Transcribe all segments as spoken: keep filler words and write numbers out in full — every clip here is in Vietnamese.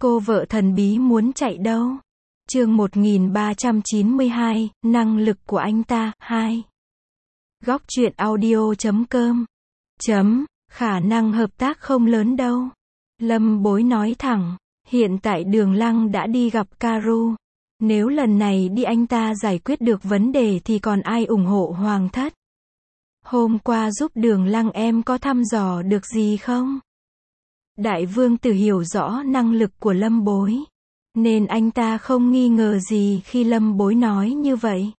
Cô vợ thần bí muốn chạy đâu? Chương một nghìn ba trăm chín mươi hai, năng lực của anh ta, hai. Góc truyện audio chấm com. Chấm, khả năng hợp tác không lớn đâu. Lâm Bối nói thẳng, hiện tại Đường Lăng đã đi gặp Karu. Nếu lần này đi anh ta giải quyết được vấn đề thì còn ai ủng hộ Hoàng thất? Hôm qua giúp Đường Lăng em có thăm dò được gì không? Đại vương tử hiểu rõ năng lực của Lâm Bối, nên anh ta không nghi ngờ gì khi Lâm Bối nói như vậy.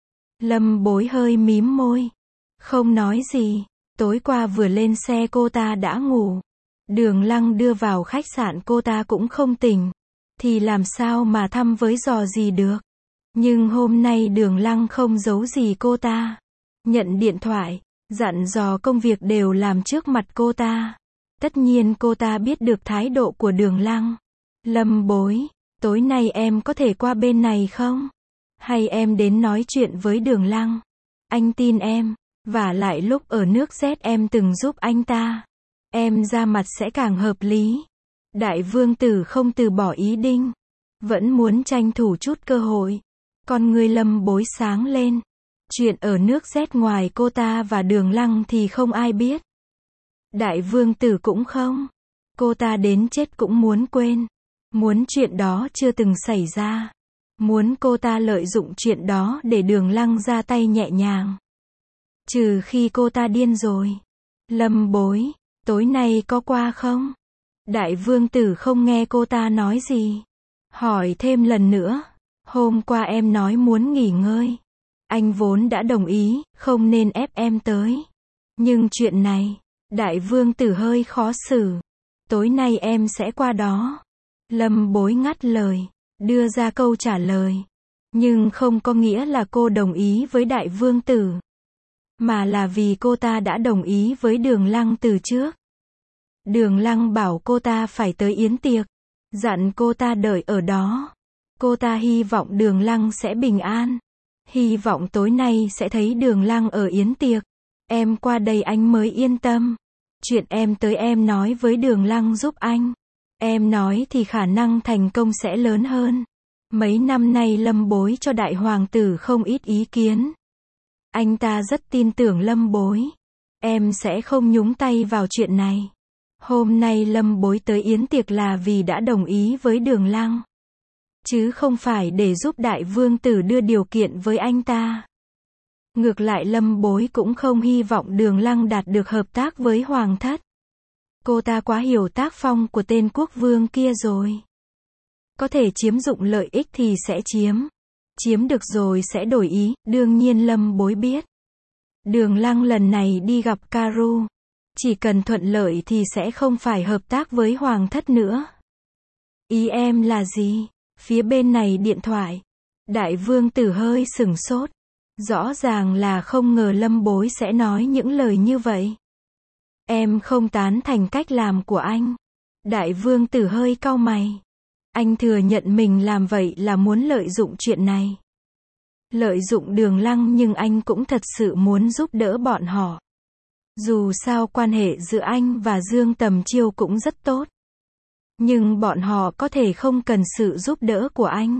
Lâm Bối hơi mím môi, không nói gì. Tối qua vừa lên xe cô ta đã ngủ. Đường Lăng đưa vào khách sạn cô ta cũng không tỉnh, thì làm sao mà thăm với dò gì được. Nhưng hôm nay Đường Lăng không giấu gì cô ta. Nhận điện thoại, dặn dò công việc đều làm trước mặt cô ta. Tất nhiên cô ta biết được thái độ của Đường Lăng. Lâm Bối, tối nay em có thể qua bên này không? Hay em đến nói chuyện với Đường Lăng? Anh tin em, vả lại lúc ở nước Z em từng giúp anh ta. Em ra mặt sẽ càng hợp lý. Đại vương tử không từ bỏ ý định, vẫn muốn tranh thủ chút cơ hội. Con người Lâm Bối sáng lên. Chuyện ở nước Z ngoài cô ta và Đường Lăng thì không ai biết. Đại vương tử cũng không. Cô ta đến chết cũng muốn quên. Muốn chuyện đó chưa từng xảy ra. Muốn cô ta lợi dụng chuyện đó để Đường Lăng ra tay nhẹ nhàng. Trừ khi cô ta điên rồi. Lâm Bối, tối nay có qua không? Đại vương tử không nghe cô ta nói gì. Hỏi thêm lần nữa. Hôm qua em nói muốn nghỉ ngơi. Anh vốn đã đồng ý, không nên ép em tới. Nhưng chuyện này, đại vương tử hơi khó xử. Tối nay em sẽ qua đó. Lâm Bối ngắt lời, đưa ra câu trả lời. Nhưng không có nghĩa là cô đồng ý với đại vương tử, mà là vì cô ta đã đồng ý với Đường Lăng từ trước. Đường Lăng bảo cô ta phải tới yến tiệc, dặn cô ta đợi ở đó. Cô ta hy vọng Đường Lăng sẽ bình an. Hy vọng tối nay sẽ thấy Đường Lăng ở yến tiệc. Em qua đây anh mới yên tâm. Chuyện em tới em nói với Đường Lăng giúp anh. Em nói thì khả năng thành công sẽ lớn hơn. Mấy năm nay Lâm Bối cho đại hoàng tử không ít ý kiến. Anh ta rất tin tưởng Lâm Bối. Em sẽ không nhúng tay vào chuyện này. Hôm nay Lâm Bối tới yến tiệc là vì đã đồng ý với Đường Lăng, chứ không phải để giúp đại vương tử đưa điều kiện với anh ta. Ngược lại Lâm Bối cũng không hy vọng Đường Lăng đạt được hợp tác với Hoàng thất. Cô ta quá hiểu tác phong của tên quốc vương kia rồi. Có thể chiếm dụng lợi ích thì sẽ chiếm. Chiếm được rồi sẽ đổi ý, đương nhiên Lâm Bối biết. Đường Lăng lần này đi gặp Karu. Chỉ cần thuận lợi thì sẽ không phải hợp tác với Hoàng thất nữa. Ý em là gì? Phía bên này điện thoại. Đại vương tử hơi sửng sốt. Rõ ràng là không ngờ Lâm Bối sẽ nói những lời như vậy. Em không tán thành cách làm của anh. Đại vương tử hơi cau mày. Anh thừa nhận mình làm vậy là muốn lợi dụng chuyện này. Lợi dụng Đường Lăng, nhưng anh cũng thật sự muốn giúp đỡ bọn họ. Dù sao quan hệ giữa anh và Dương Tầm Chiêu cũng rất tốt. Nhưng bọn họ có thể không cần sự giúp đỡ của anh.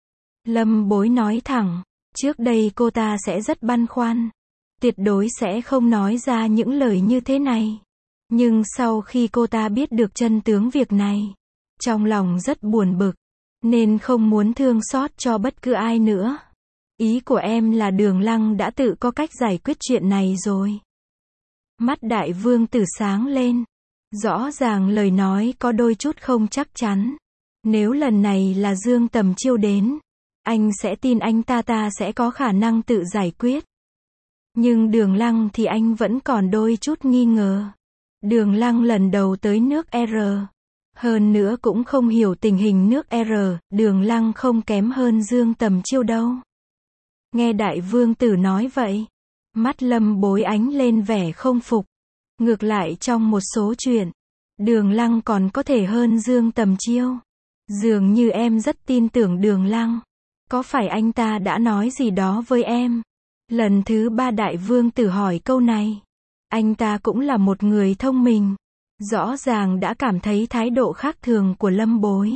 Lâm Bối nói thẳng. Trước đây cô ta sẽ rất băn khoăn. Tuyệt đối sẽ không nói ra những lời như thế này. Nhưng sau khi cô ta biết được chân tướng việc này, trong lòng rất buồn bực. Nên không muốn thương xót cho bất cứ ai nữa. Ý của em là Đường Lăng đã tự có cách giải quyết chuyện này rồi. Mắt đại vương tử sáng lên. Rõ ràng lời nói có đôi chút không chắc chắn. Nếu lần này là Dương Tầm Chiêu đến, anh sẽ tin anh ta ta sẽ có khả năng tự giải quyết. Nhưng Đường Lăng thì anh vẫn còn đôi chút nghi ngờ. Đường Lăng lần đầu tới nước R. Hơn nữa cũng không hiểu tình hình nước R. Đường Lăng không kém hơn Dương Tầm Chiêu đâu. Nghe đại vương tử nói vậy, mắt Lâm Bối ánh lên vẻ không phục. Ngược lại trong một số chuyện, Đường Lăng còn có thể hơn Dương Tầm Chiêu. Dường như em rất tin tưởng Đường Lăng. Có phải anh ta đã nói gì đó với em? Lần thứ ba đại vương tử hỏi câu này. Anh ta cũng là một người thông minh. rõ ràng đã cảm thấy thái độ khác thường của Lâm Bối.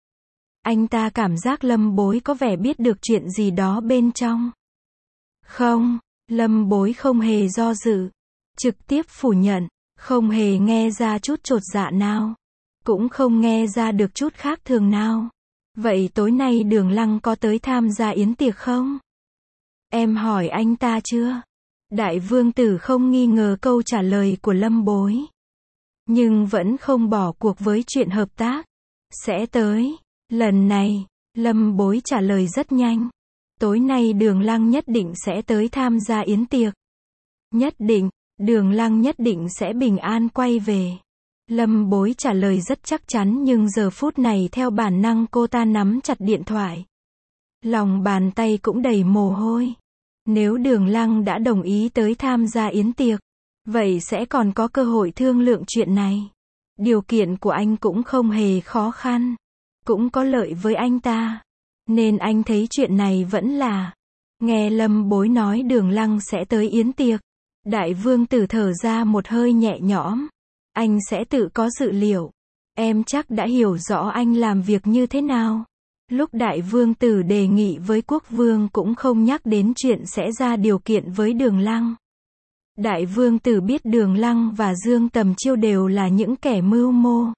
Anh ta cảm giác Lâm Bối có vẻ biết được chuyện gì đó bên trong. Không, Lâm Bối không hề do dự, trực tiếp phủ nhận, không hề nghe ra chút chột dạ nào, cũng không nghe ra được chút khác thường nào. Vậy tối nay Đường Lăng có tới tham gia yến tiệc không? Em hỏi anh ta chưa? Đại vương tử không nghi ngờ câu trả lời của Lâm Bối, nhưng vẫn không bỏ cuộc với chuyện hợp tác. Sẽ tới. Lần này, Lâm Bối trả lời rất nhanh. Tối nay Đường Lăng nhất định sẽ tới tham gia yến tiệc. Nhất định, Đường Lăng nhất định sẽ bình an quay về. Lâm Bối trả lời rất chắc chắn, nhưng giờ phút này theo bản năng cô ta nắm chặt điện thoại. Lòng bàn tay cũng đầy mồ hôi. Nếu Đường Lăng đã đồng ý tới tham gia yến tiệc, vậy sẽ còn có cơ hội thương lượng chuyện này. Điều kiện của anh cũng không hề khó khăn, cũng có lợi với anh ta. Nên anh thấy chuyện này vẫn là. Nghe Lâm Bối nói Đường Lăng sẽ tới yến tiệc, Đại vương tử thở ra một hơi nhẹ nhõm. Anh sẽ tự có dự liệu. Em chắc đã hiểu rõ anh làm việc như thế nào. Lúc Đại vương tử đề nghị với quốc vương cũng không nhắc đến chuyện sẽ ra điều kiện với Đường Lăng. Đại vương tử biết Đường Lăng và Dương Tầm Chiêu đều là những kẻ mưu mô,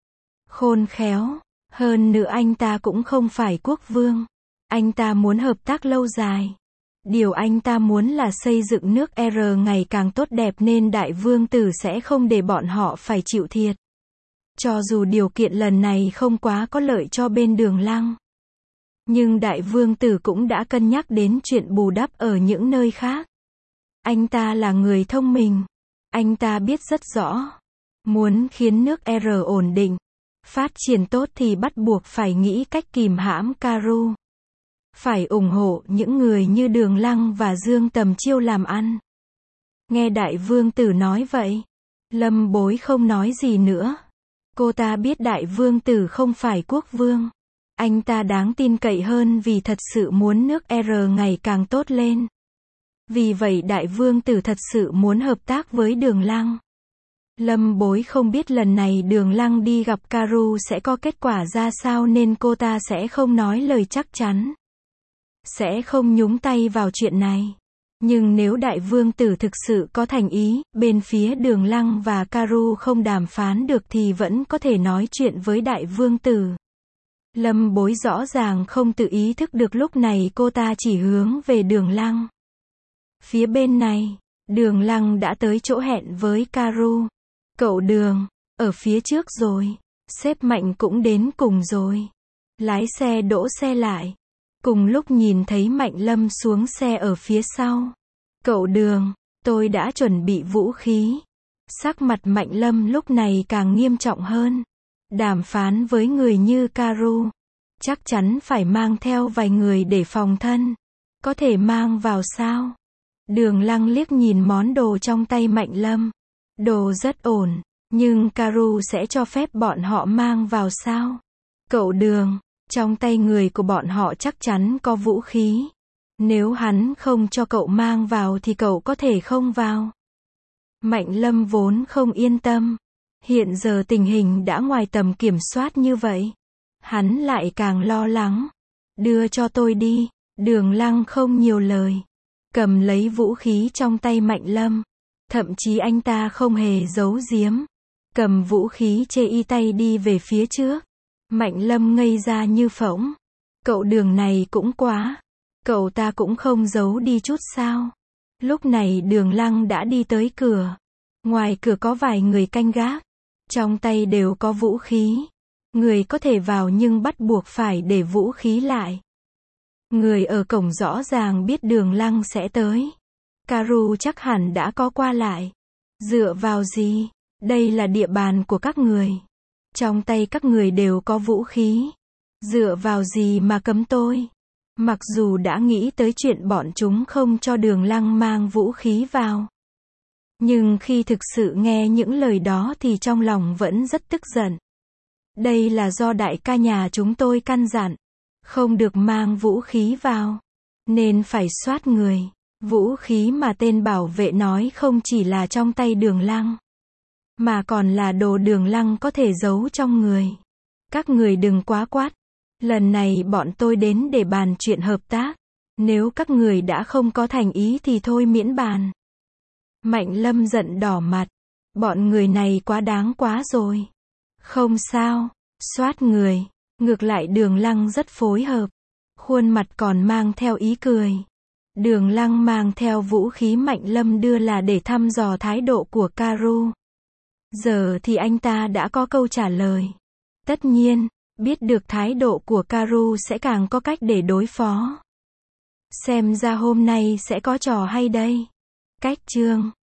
khôn khéo. Hơn nữa anh ta cũng không phải quốc vương. Anh ta muốn hợp tác lâu dài. Điều anh ta muốn là xây dựng nước R ngày càng tốt đẹp, nên Đại vương tử sẽ không để bọn họ phải chịu thiệt. Cho dù điều kiện lần này không quá có lợi cho bên Đường Lăng, nhưng Đại vương tử cũng đã cân nhắc đến chuyện bù đắp ở những nơi khác. Anh ta là người thông minh. Anh ta biết rất rõ, muốn khiến nước R ổn định, phát triển tốt thì bắt buộc phải nghĩ cách kìm hãm Karu. Phải ủng hộ những người như Đường Lăng và Dương Tầm Chiêu làm ăn. Nghe Đại vương tử nói vậy, Lâm Bối không nói gì nữa. Cô ta biết Đại vương tử không phải quốc vương. Anh ta đáng tin cậy hơn vì thật sự muốn nước R ngày càng tốt lên. Vì vậy Đại vương tử thật sự muốn hợp tác với Đường Lăng. Lâm Bối không biết lần này Đường Lăng đi gặp Karu sẽ có kết quả ra sao, nên cô ta sẽ không nói lời chắc chắn, sẽ không nhúng tay vào chuyện này. Nhưng nếu Đại vương tử thực sự có thành ý, bên phía Đường Lăng và Karu không đàm phán được thì vẫn có thể nói chuyện với Đại vương tử. Lâm Bối rõ ràng không tự ý thức được lúc này cô ta chỉ hướng về Đường Lăng. Phía bên này, Đường Lăng đã tới chỗ hẹn với Karu. Cậu Đường, ở phía trước rồi. Sếp Mạnh cũng đến cùng rồi. Lái xe đỗ xe lại. Cùng lúc nhìn thấy Mạnh Lâm xuống xe ở phía sau. Cậu Đường, tôi đã chuẩn bị vũ khí. Sắc mặt Mạnh Lâm lúc này càng nghiêm trọng hơn. Đàm phán với người như Karu, chắc chắn phải mang theo vài người để phòng thân. Có thể mang vào sao? Đường Lăng liếc nhìn món đồ trong tay Mạnh Lâm. Đồ rất ổn, nhưng Karu sẽ cho phép bọn họ mang vào sao? Cậu Đường, trong tay người của bọn họ chắc chắn có vũ khí. Nếu hắn không cho cậu mang vào thì cậu có thể không vào. Mạnh Lâm vốn không yên tâm. Hiện giờ tình hình đã ngoài tầm kiểm soát như vậy, hắn lại càng lo lắng. Đưa cho tôi đi. Đường Lăng không nhiều lời, cầm lấy vũ khí trong tay Mạnh Lâm. Thậm chí anh ta không hề giấu giếm, cầm vũ khí chê y tay đi về phía trước. Mạnh Lâm ngây ra như phỗng. Cậu Đường này cũng quá. Cậu ta cũng không giấu đi chút sao? Lúc này Đường Lăng đã đi tới cửa. Ngoài cửa có vài người canh gác. Trong tay đều có vũ khí. Người có thể vào nhưng bắt buộc phải để vũ khí lại. Người ở cổng rõ ràng biết Đường Lăng sẽ tới. Karu chắc hẳn đã có qua lại. Dựa vào gì? Đây là địa bàn của các người. Trong tay các người đều có vũ khí. Dựa vào gì mà cấm tôi? Mặc dù đã nghĩ tới chuyện bọn chúng không cho Đường Lăng mang vũ khí vào, nhưng khi thực sự nghe những lời đó thì trong lòng vẫn rất tức giận. Đây là do đại ca nhà chúng tôi căn dặn, không được mang vũ khí vào, nên phải soát người. Vũ khí mà tên bảo vệ nói không chỉ là trong tay Đường Lăng, Mà còn là đồ Đường Lăng có thể giấu trong người. Các người đừng quá quát. Lần này bọn tôi đến để bàn chuyện hợp tác. Nếu các người đã không có thành ý thì thôi miễn bàn. Mạnh Lâm giận đỏ mặt. Bọn người này quá đáng quá rồi. Không sao. Soát người. Ngược lại Đường Lăng rất phối hợp. Khuôn mặt còn mang theo ý cười. Đường Lăng mang theo vũ khí Mạnh Lâm đưa là để thăm dò thái độ của Karu. Giờ thì anh ta đã có câu trả lời. Tất nhiên, biết được thái độ của Karu sẽ càng có cách để đối phó. Xem ra hôm nay sẽ có trò hay đây. Cách chương